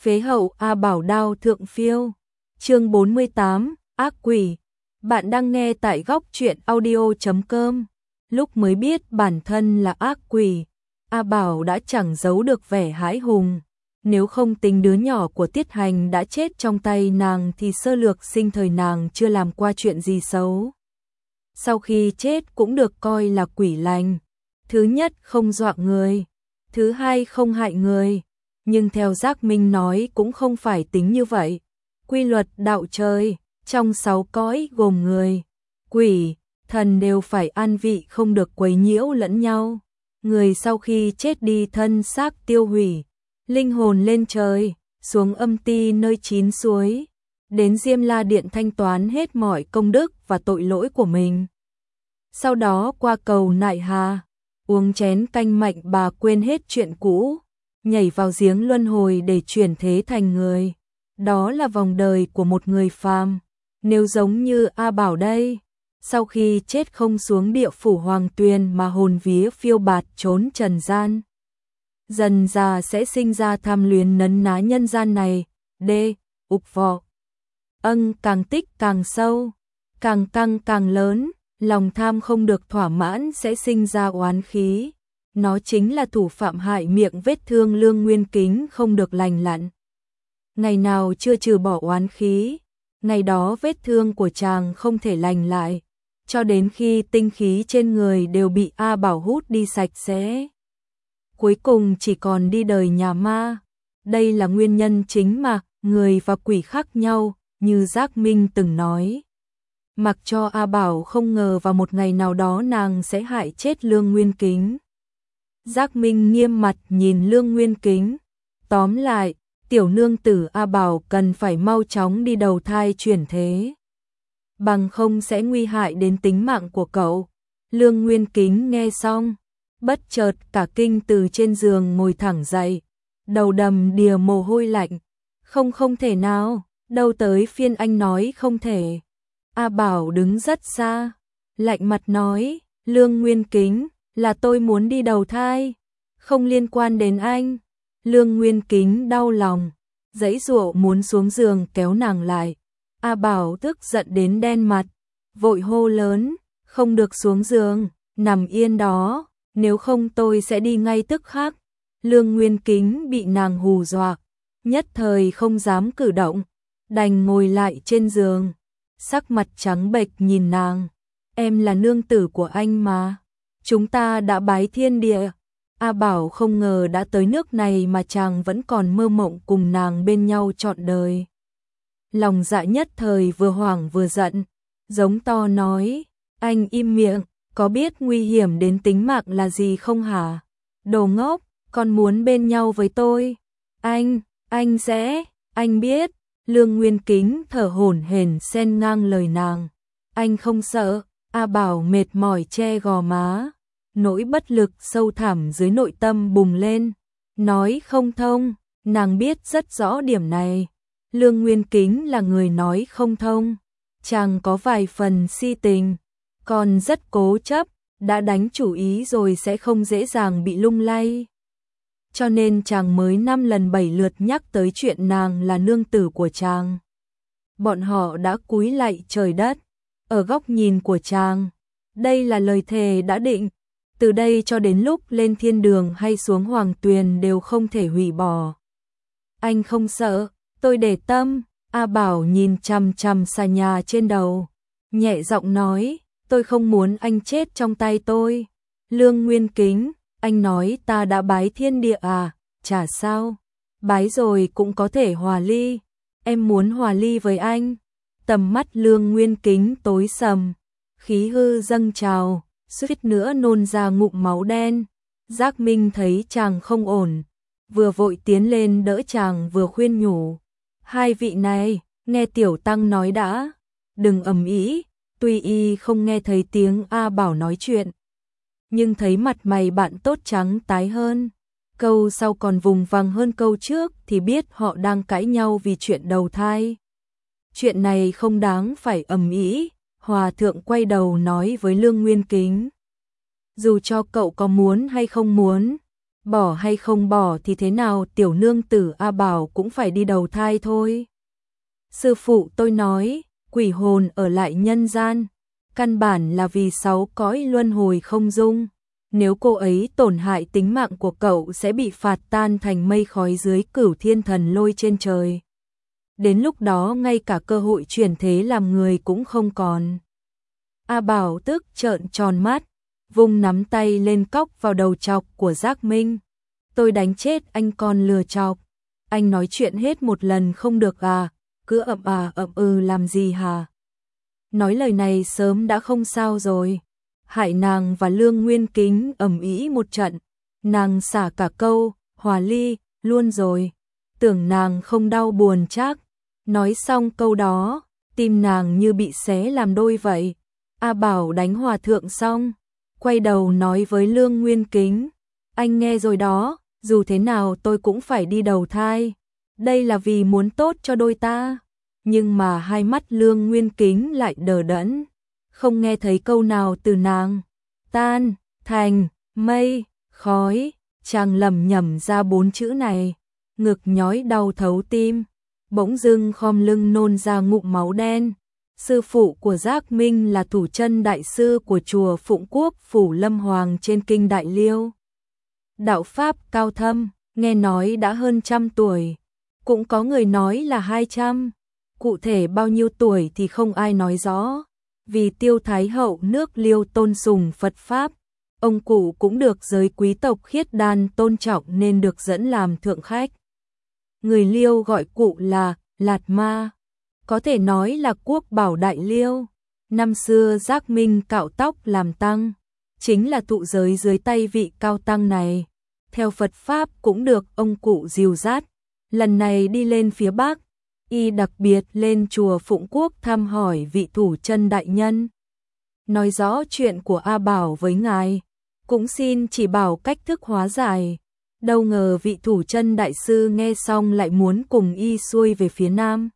Phế hậu A Bảo đao thượng phiêu. Chương 48, ác quỷ. Bạn đang nghe tại góc truyện audio.com. Lúc mới biết bản thân là ác quỷ, A Bảo đã chẳng giấu được vẻ hãi hùng. Nếu không tính đứa nhỏ của Tiết Hành đã chết trong tay nàng thì sơ lược sinh thời nàng chưa làm qua chuyện gì xấu. Sau khi chết cũng được coi là quỷ lành. Thứ nhất không dọa người, thứ hai không hại người. Nhưng theo Giác Minh nói cũng không phải tính như vậy. Quy luật đạo trời, trong 6 cõi gồm người, quỷ, thần đều phải an vị không được quấy nhiễu lẫn nhau. Người sau khi chết đi thân xác tiêu hủy, linh hồn lên trời, xuống âm ti nơi 9 suối, đến Diêm La Điện thanh toán hết mọi công đức và tội lỗi của mình. Sau đó qua cầu Nại Hà, uống chén canh mạnh bà quên hết chuyện cũ, nhảy vào giếng luân hồi để chuyển thế thành người. Đó là vòng đời của một người phàm. Nếu giống như A Bảo đây, sau khi chết không xuống địa phủ Hoàng Tuyền mà hồn vía phiêu bạt trốn trần gian, dần già sẽ sinh ra tham luyến nấn ná nhân gian này. Ục vọ. Càng tích càng sâu, càng căng càng lớn, lòng tham không được thỏa mãn sẽ sinh ra oán khí. Nó chính là thủ phạm hại miệng vết thương Lương Nguyên Kính không được lành lặn. Ngày nào chưa trừ bỏ oán khí, ngày đó vết thương của chàng không thể lành lại, cho đến khi tinh khí trên người đều bị A Bảo hút đi sạch sẽ. Cuối cùng chỉ còn đi đời nhà ma. Đây là nguyên nhân chính mà người và quỷ khác nhau, như Giác Minh từng nói. Mặc cho A Bảo không ngờ vào một ngày nào đó nàng sẽ hại chết Lương Nguyên Kính. Giác Minh nghiêm mặt nhìn Lương Nguyên Kính. Tóm lại, tiểu nương tử A Bảo cần phải mau chóng đi đầu thai chuyển thế, bằng không sẽ nguy hại đến tính mạng của cậu. Lương Nguyên Kính nghe xong, bất chợt cả kinh từ trên giường ngồi thẳng dậy, đầu đầm đìa mồ hôi lạnh. Không thể nào, đâu tới phiên anh nói không thể. A Bảo đứng rất xa, lạnh mặt nói, Lương Nguyên Kính, là tôi muốn đi đầu thai, không liên quan đến anh. Lương Nguyên Kính đau lòng, giãy giụa muốn xuống giường kéo nàng lại. A Bảo tức giận đến đen mặt, vội hô lớn, không được xuống giường, nằm yên đó, nếu không tôi sẽ đi ngay tức khắc. Lương Nguyên Kính bị nàng hù dọa, nhất thời không dám cử động, đành ngồi lại trên giường, sắc mặt trắng bệch nhìn nàng. Em là nương tử của anh mà, chúng ta đã bái thiên địa. A Bảo không ngờ đã tới nước này mà chàng vẫn còn mơ mộng cùng nàng bên nhau trọn đời. Lòng dạ nhất thời vừa hoảng vừa giận, giống to nói, anh im miệng, có biết nguy hiểm đến tính mạng là gì không hả? Đồ ngốc, con muốn bên nhau với tôi. Anh biết. Lương Nguyên Kính thở hổn hển xen ngang lời nàng. Anh không sợ. A Bảo mệt mỏi che gò má. Nỗi bất lực sâu thẳm dưới nội tâm bùng lên, nói không thông. Nàng biết rất rõ điểm này. Lương Nguyên Kính là người nói không thông, chàng có vài phần si tình, còn rất cố chấp, đã đánh chủ ý rồi sẽ không dễ dàng bị lung lay. Cho nên chàng mới 5 lần 7 lượt nhắc tới chuyện nàng là nương tử của chàng. Bọn họ đã cúi lạy trời đất, ở góc nhìn của chàng, đây là lời thề đã định. Từ đây cho đến lúc lên thiên đường hay xuống Hoàng Tuyền đều không thể hủy bỏ. Anh không sợ, tôi để tâm. A Bảo nhìn chằm chằm xà nhà trên đầu, nhẹ giọng nói, tôi không muốn anh chết trong tay tôi. Lương Nguyên Kính, anh nói ta đã bái thiên địa à? Chả sao, bái rồi cũng có thể hòa ly. Em muốn hòa ly với anh. Tầm mắt Lương Nguyên Kính tối sầm, khí hư dâng trào, suýt nữa nôn ra ngụm máu đen. Giác Minh thấy chàng không ổn, vừa vội tiến lên đỡ chàng vừa khuyên nhủ. Hai vị này, nghe tiểu tăng nói đã, đừng ầm ĩ. Tuy y không nghe thấy tiếng A Bảo nói chuyện, nhưng thấy mặt mày bạn tốt trắng tái hơn. Câu sau còn vùng vằng hơn câu trước thì biết họ đang cãi nhau vì chuyện đầu thai. Chuyện này không đáng phải ầm ĩ. Hòa thượng quay đầu nói với Lương Nguyên Kính. Dù cho cậu có muốn hay không muốn, bỏ hay không bỏ thì thế nào tiểu nương tử A Bảo cũng phải đi đầu thai thôi. Sư phụ tôi nói, quỷ hồn ở lại nhân gian, căn bản là vì 6 cõi luân hồi không dung. Nếu cô ấy tổn hại tính mạng của cậu sẽ bị phạt tan thành mây khói dưới Cửu Thiên Thần Lôi trên trời. Đến lúc đó ngay cả cơ hội chuyển thế làm người cũng không còn. A Bảo tức trợn tròn mắt, vung nắm tay lên cóc vào đầu chọc của Giác Minh. Tôi đánh chết anh con lừa chọc. Anh nói chuyện hết một lần không được à, cứ ậm làm gì hả? Nói lời này sớm đã không sao rồi. Hại nàng và Lương Nguyên Kính ầm ĩ một trận, nàng xả cả câu hòa ly luôn rồi, tưởng nàng không đau buồn chắc. Nói xong câu đó, tim nàng như bị xé làm đôi vậy. A Bảo đánh hòa thượng xong, quay đầu nói với Lương Nguyên Kính, anh nghe rồi đó, dù thế nào tôi cũng phải đi đầu thai, đây là vì muốn tốt cho đôi ta. Nhưng mà hai mắt Lương Nguyên Kính lại đờ đẫn, không nghe thấy câu nào từ nàng. Tan, thành, mây, khói, chàng lẩm nhẩm ra 4 chữ này, ngực nhói đau thấu tim, bỗng dưng khom lưng nôn ra ngụm máu đen. Sư phụ của Giác Minh là Thủ Chân đại sư của chùa Phụng Quốc Phủ Lâm Hoàng trên kinh Đại Liêu. Đạo pháp cao thâm, nghe nói đã hơn 100 tuổi, cũng có người nói là 200, cụ thể bao nhiêu tuổi thì không ai nói rõ. Vì Tiêu Thái hậu nước Liêu tôn sùng Phật pháp, ông cụ cũng được giới quý tộc khiết đan tôn trọng nên được dẫn làm thượng khách. Người Liêu gọi cụ là Lạt Ma, có thể nói là quốc bảo Đại Liêu. Năm xưa Giác Minh cạo tóc làm tăng, chính là thụ giới dưới tay vị cao tăng này. Theo Phật pháp cũng được ông cụ dìu dắt. Lần này đi lên phía Bắc, y đặc biệt lên chùa Phụng Quốc thăm hỏi vị Thủ Chân đại nhân, nói rõ chuyện của A Bảo với ngài, cũng xin chỉ bảo cách thức hóa giải. Đâu ngờ vị Thủ Chân đại sư nghe xong lại muốn cùng y xuôi về phía Nam,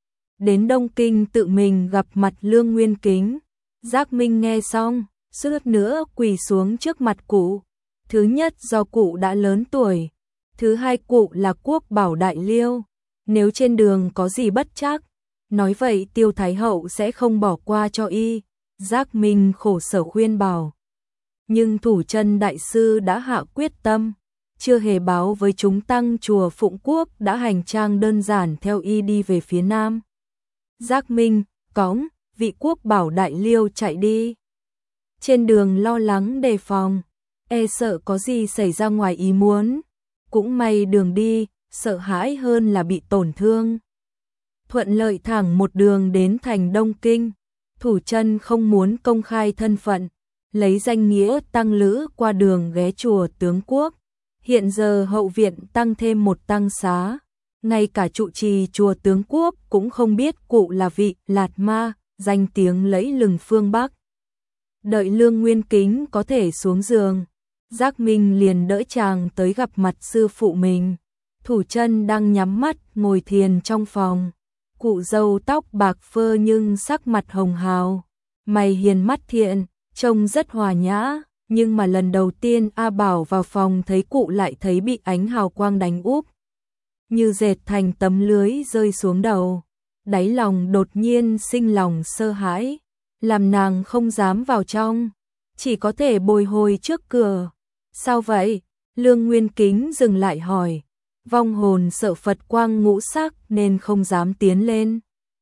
đến Đông Kinh tự mình gặp mặt Lương Nguyên Kính. Giác Minh nghe xong, suýt nữa quỳ xuống trước mặt cụ. Thứ nhất do cụ đã lớn tuổi, thứ hai cụ là quốc bảo Đại Liêu, nếu trên đường có gì bất trắc, nói vậy Tiêu Thái hậu sẽ không bỏ qua cho y. Giác Minh khổ sở khuyên bảo, nhưng Thủ Chân đại sư đã hạ quyết tâm, chưa hề báo với chúng tăng chùa Phụng Quốc, đã hành trang đơn giản theo y đi về phía Nam. Giác Minh cõng vị quốc bảo Đại Liêu chạy đi, trên đường lo lắng đề phòng, e sợ có gì xảy ra ngoài ý muốn. Cũng may đường đi, sợ hãi hơn là bị tổn thương. Thuận lợi thẳng một đường đến thành Đông Kinh. Thủ Chân không muốn công khai thân phận, lấy danh nghĩa tăng lữ qua đường ghé chùa Tướng Quốc. Hiện giờ hậu viện tăng thêm một tăng xá, ngay cả trụ trì chùa Tướng Quốc cũng không biết cụ là vị Lạt Ma, danh tiếng lẫy lừng phương Bắc. Đợi Lương Nguyên Kính có thể xuống giường, Giác Minh liền đỡ chàng tới gặp mặt sư phụ mình. Thủ Chân đang nhắm mắt ngồi thiền trong phòng, cụ râu tóc bạc phơ nhưng sắc mặt hồng hào, mày hiền mắt thiện, trông rất hòa nhã. Nhưng mà lần đầu tiên A Bảo vào phòng thấy cụ lại thấy bị ánh hào quang đánh úp, như dệt thành tấm lưới rơi xuống đầu. Đáy lòng đột nhiên sinh lòng sợ hãi, làm nàng không dám vào trong, chỉ có thể bồi hồi trước cửa. Sao vậy? Lương Nguyên Kính dừng lại hỏi. Vong hồn sợ Phật quang ngũ sắc nên không dám tiến lên.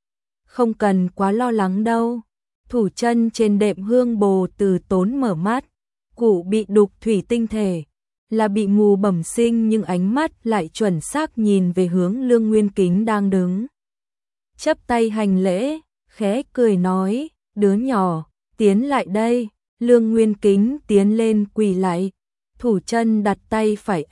Không cần quá lo lắng đâu. Thủ Chân trên đệm hương bồ từ tốn mở mắt. Cụ bị đục thủy tinh thể, là bị mù bẩm sinh, nhưng ánh mắt lại chuẩn xác nhìn về hướng Lương Nguyên Kính đang đứng. Chắp tay hành lễ, khẽ cười nói, đứa nhỏ, tiến lại đây. Lương Nguyên Kính tiến lên quỳ lại. Thủ Chân đặt tay phải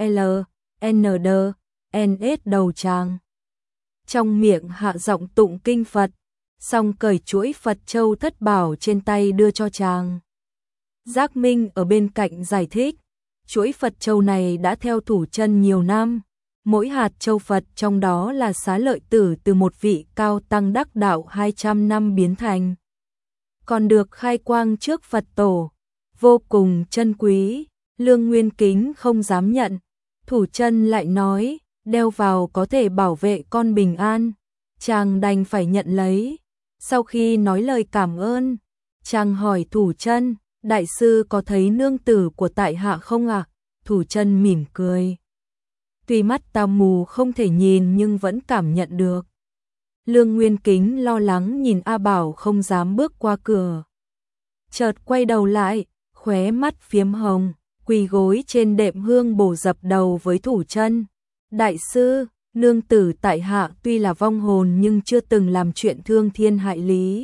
LND đầu chàng, trong miệng hạ giọng tụng kinh Phật, xong cởi chuỗi Phật châu thất bảo trên tay đưa cho chàng. Giác Minh ở bên cạnh giải thích, chuỗi Phật châu này đã theo Thủ Chân nhiều năm, mỗi hạt châu Phật trong đó là xá lợi tử từ một vị cao tăng đắc đạo 200 năm biến thành, còn được khai quang trước Phật tổ, vô cùng chân quý. Lương Nguyên Kính không dám nhận, Thủ chân lại nói, đeo vào có thể bảo vệ con bình an. Chàng đành phải nhận lấy. Sau khi nói lời cảm ơn, chàng hỏi Thủ chân, đại sư có thấy nương tử của tại hạ không ạ? Thủ chân mỉm cười. Tuy mắt ta mù không thể nhìn nhưng vẫn cảm nhận được. Lương Nguyên Kính lo lắng nhìn A Bảo không dám bước qua cửa. Chợt quay đầu lại, khóe mắt phiếm hồng, quỳ gối trên đệm hương bổ dập đầu với Thủ chân. Đại sư, nương tử tại hạ tuy là vong hồn nhưng chưa từng làm chuyện thương thiên hại lý.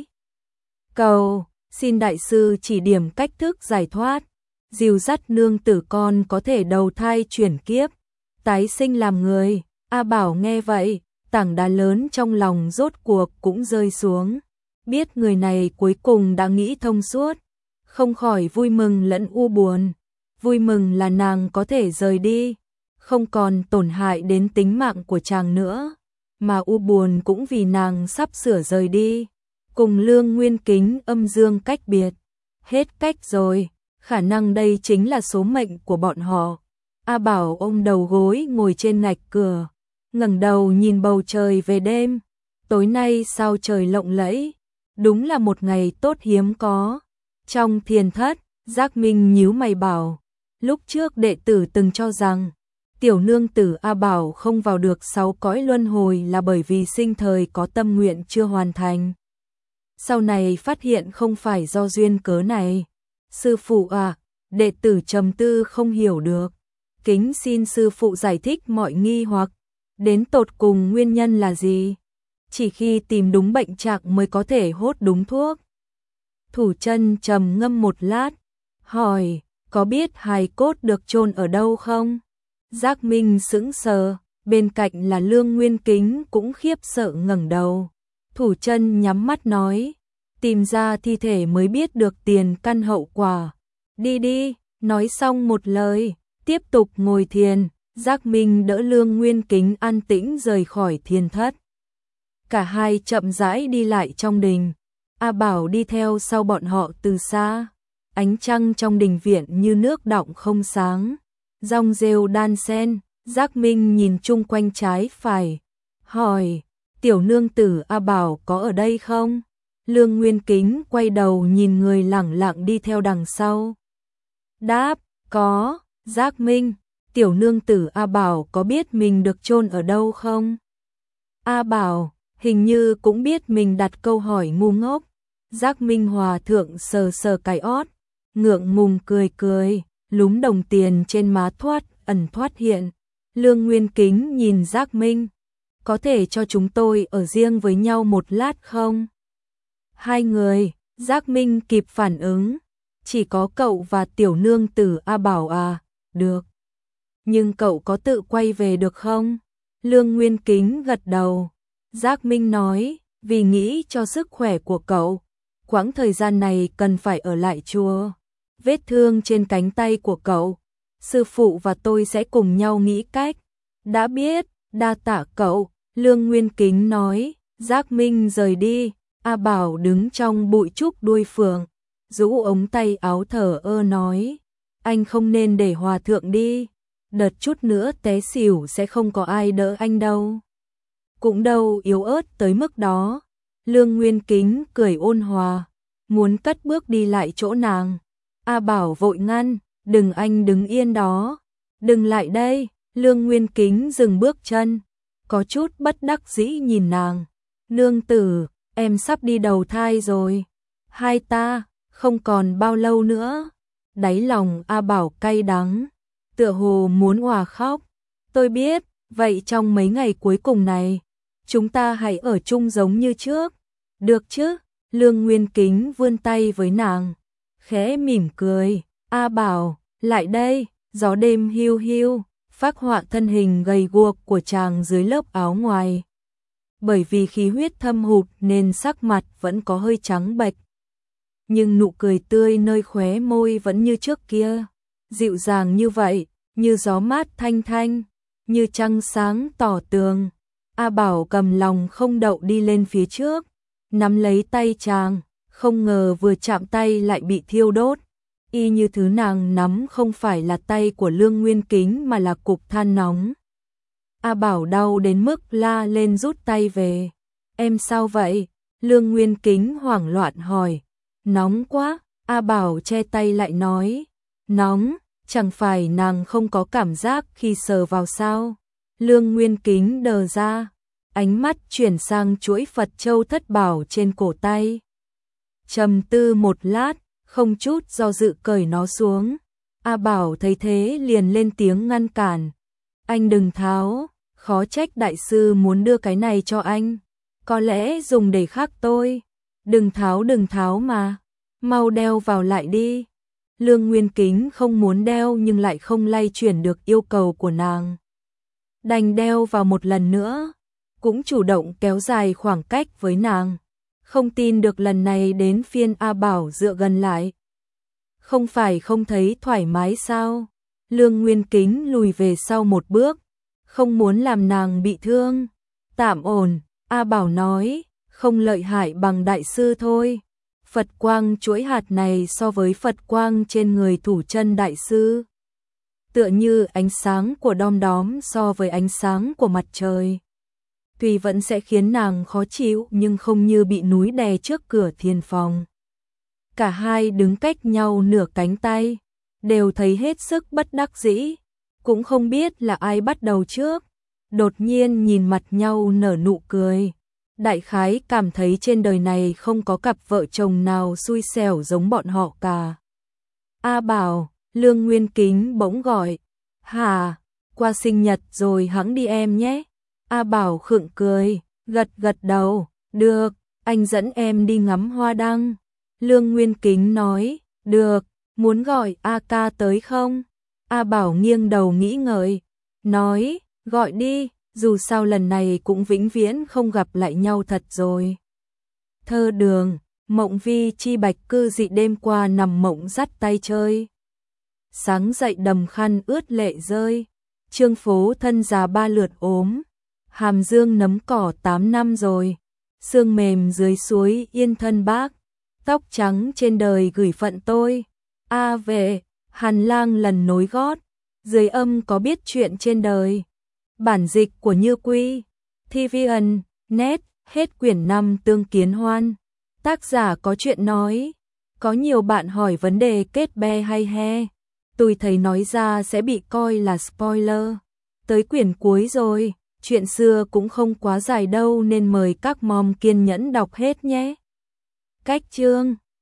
Cầu, xin đại sư chỉ điểm cách thức giải thoát, dìu dắt nương tử con có thể đầu thai chuyển kiếp, tái sinh làm người. A Bảo nghe vậy, tảng đá lớn trong lòng rốt cuộc cũng rơi xuống. Biết người này cuối cùng đã nghĩ thông suốt, không khỏi vui mừng lẫn u buồn. Vui mừng là nàng có thể rời đi, không còn tổn hại đến tính mạng của chàng nữa, mà u buồn cũng vì nàng sắp sửa rời đi, cùng Lương Nguyên Kính âm dương cách biệt. Hết cách rồi, khả năng đây chính là số mệnh của bọn họ. A Bảo ôm đầu gối ngồi trên ngạch cửa, ngẩng đầu nhìn bầu trời về đêm. Tối nay sao trời lộng lẫy, đúng là một ngày tốt hiếm có. Trong thiền thất, Giác Minh nhíu mày bảo, lúc trước đệ tử từng cho rằng tiểu nương tử A Bảo không vào được 6 cõi luân hồi là bởi vì sinh thời có tâm nguyện chưa hoàn thành. Sau này phát hiện không phải do duyên cớ này. Sư phụ à, đệ tử trầm tư không hiểu được. Kính xin sư phụ giải thích mọi nghi hoặc, đến tột cùng nguyên nhân là gì? Chỉ khi tìm đúng bệnh trạng mới có thể hốt đúng thuốc. Thủ chân trầm ngâm một lát, hỏi, có biết hài cốt được chôn ở đâu không? Giác Minh sững sờ, bên cạnh là Lương Nguyên Kính cũng khiếp sợ ngẩng đầu. Thủ chân nhắm mắt nói, tìm ra thi thể mới biết được tiền căn hậu quả. Đi đi, nói xong một lời, tiếp tục ngồi thiền. Giác Minh đỡ Lương Nguyên Kính an tĩnh rời khỏi thiền thất. Cả hai chậm rãi đi lại trong đình. A Bảo đi theo sau bọn họ từ xa. Ánh trăng trong đình viện như nước đọng không sáng. Rong rêu đan sen. Giác Minh nhìn chung quanh trái phải, hỏi, tiểu nương tử A Bảo có ở đây không? Lương Nguyên Kính quay đầu nhìn người lẳng lặng đi theo đằng sau. Đáp, có. Giác Minh, tiểu nương tử A Bảo có biết mình được chôn ở đâu không? A Bảo hình như cũng biết mình đặt câu hỏi ngu ngốc. Giác Minh hòa thượng sờ sờ cái ót, ngượng ngùng cười cười, lúm đồng tiền trên má thoát ẩn thoát hiện. Lương Nguyên Kính nhìn Giác Minh, có thể cho chúng tôi ở riêng với nhau một lát không? Hai người, Giác Minh kịp phản ứng, chỉ có cậu và tiểu nương tử A Bảo à? Được. Nhưng cậu có tự quay về được không? Lương Nguyên Kính gật đầu. Giác Minh nói, vì nghĩ cho sức khỏe của cậu, quãng thời gian này cần phải ở lại chùa. Vết thương trên cánh tay của cậu, sư phụ và tôi sẽ cùng nhau nghĩ cách. Đã biết, đa tạ cậu. Lương Nguyên Kính nói. Giác Minh rời đi. A Bảo đứng trong bụi trúc đuôi phượng, rũ ống tay áo thở ơ nói, anh không nên để hòa thượng đi, đợt chút nữa té xỉu sẽ không có ai đỡ anh đâu. Cũng đâu yếu ớt tới mức đó. Lương Nguyên Kính cười ôn hòa, muốn cất bước đi lại chỗ nàng. A Bảo vội ngăn, đừng, anh đứng yên đó, đừng lại đây. Lương Nguyên Kính dừng bước chân, có chút bất đắc dĩ nhìn nàng. Nương tử, em sắp đi đầu thai rồi, hai ta không còn bao lâu nữa. Đáy lòng A Bảo cay đắng, tựa hồ muốn òa khóc. Tôi biết, vậy trong mấy ngày cuối cùng này, chúng ta hãy ở chung giống như trước, được chứ? Lương Nguyên Kính vươn tay với nàng, khẽ mỉm cười. A Bảo, lại đây. Gió đêm hiu hiu, phác họa thân hình gầy guộc của chàng dưới lớp áo ngoài. Bởi vì khí huyết thâm hụt nên sắc mặt vẫn có hơi trắng bệch, nhưng nụ cười tươi nơi khóe môi vẫn như trước kia, dịu dàng như vậy, như gió mát thanh thanh, như trăng sáng tỏ tường. A Bảo cầm lòng không đậu đi lên phía trước, nắm lấy tay chàng, không ngờ vừa chạm tay lại bị thiêu đốt. y như thứ nàng nắm không phải là tay của Lương Nguyên Kính mà là cục than nóng. A Bảo đau đến mức la lên rút tay về. Em sao vậy? Lương Nguyên Kính hoảng loạn hỏi. Nóng quá, A Bảo che tay lại nói. Nóng, chẳng phải nàng không có cảm giác khi sờ vào sao? Lương Nguyên Kính đờ ra, ánh mắt chuyển sang chuỗi Phật châu thất bảo trên cổ tay. Trầm tư một lát, không chút do dự cởi nó xuống. A Bảo thấy thế liền lên tiếng ngăn cản. Anh đừng tháo, khó trách đại sư muốn đưa cái này cho anh. Có lẽ dùng để khác tôi. Đừng tháo mà, mau đeo vào lại đi. Lương Nguyên Kính không muốn đeo nhưng lại không lay chuyển được yêu cầu của nàng. Đành đeo vào một lần nữa, cũng chủ động kéo dài khoảng cách với nàng. Không tin được lần này đến phiên A Bảo dựa gần lại. Không phải không thấy thoải mái sao? Lương Nguyên Kính lùi về sau một bước, không muốn làm nàng bị thương. Tạm ổn, A Bảo nói, không lợi hại bằng đại sư thôi. Phật quang chuỗi hạt này so với Phật quang trên người thủ chân đại sư, tựa như ánh sáng của đom đóm so với ánh sáng của mặt trời. Tuy vẫn sẽ khiến nàng khó chịu nhưng không như bị núi đè trước cửa thiền phòng. Cả hai đứng cách nhau nửa cánh tay, đều thấy hết sức bất đắc dĩ, cũng không biết là ai bắt đầu trước. Đột nhiên nhìn mặt nhau nở nụ cười. Đại khái cảm thấy trên đời này không có cặp vợ chồng nào xui xẻo giống bọn họ cả. A Bảo, Lương Nguyên Kính bỗng gọi. Hả, qua sinh nhật rồi hẵng đi em nhé. A Bảo khựng cười, gật đầu. Được, anh dẫn em đi ngắm hoa đăng. Lương Nguyên Kính nói, được, muốn gọi A ca tới không? A Bảo nghiêng đầu nghĩ ngợi, nói, gọi đi, dù sao lần này cũng vĩnh viễn không gặp lại nhau thật rồi. Thơ đường, Mộng Vi chi bạch cư dị đêm qua nằm mộng dắt tay chơi. Sáng dậy đầm khăn ướt lệ rơi, Trương phố thân già ba lượt ốm, hàm dương nấm cỏ 8 năm rồi, sương mềm dưới suối yên thân bác, tóc trắng trên đời gửi phận tôi. A về, Hàn Lang lần nối gót, dưới âm có biết chuyện trên đời. Bản dịch của Như Quy, TVN, Net, hết quyển 5 tương kiến hoan. Tác giả có chuyện nói. Có nhiều bạn hỏi vấn đề kết be hay he. Tôi thấy nói ra sẽ bị coi là spoiler. Tới quyển cuối rồi, chuyện xưa cũng không quá dài đâu nên mời các mom kiên nhẫn đọc hết nhé. Cách chương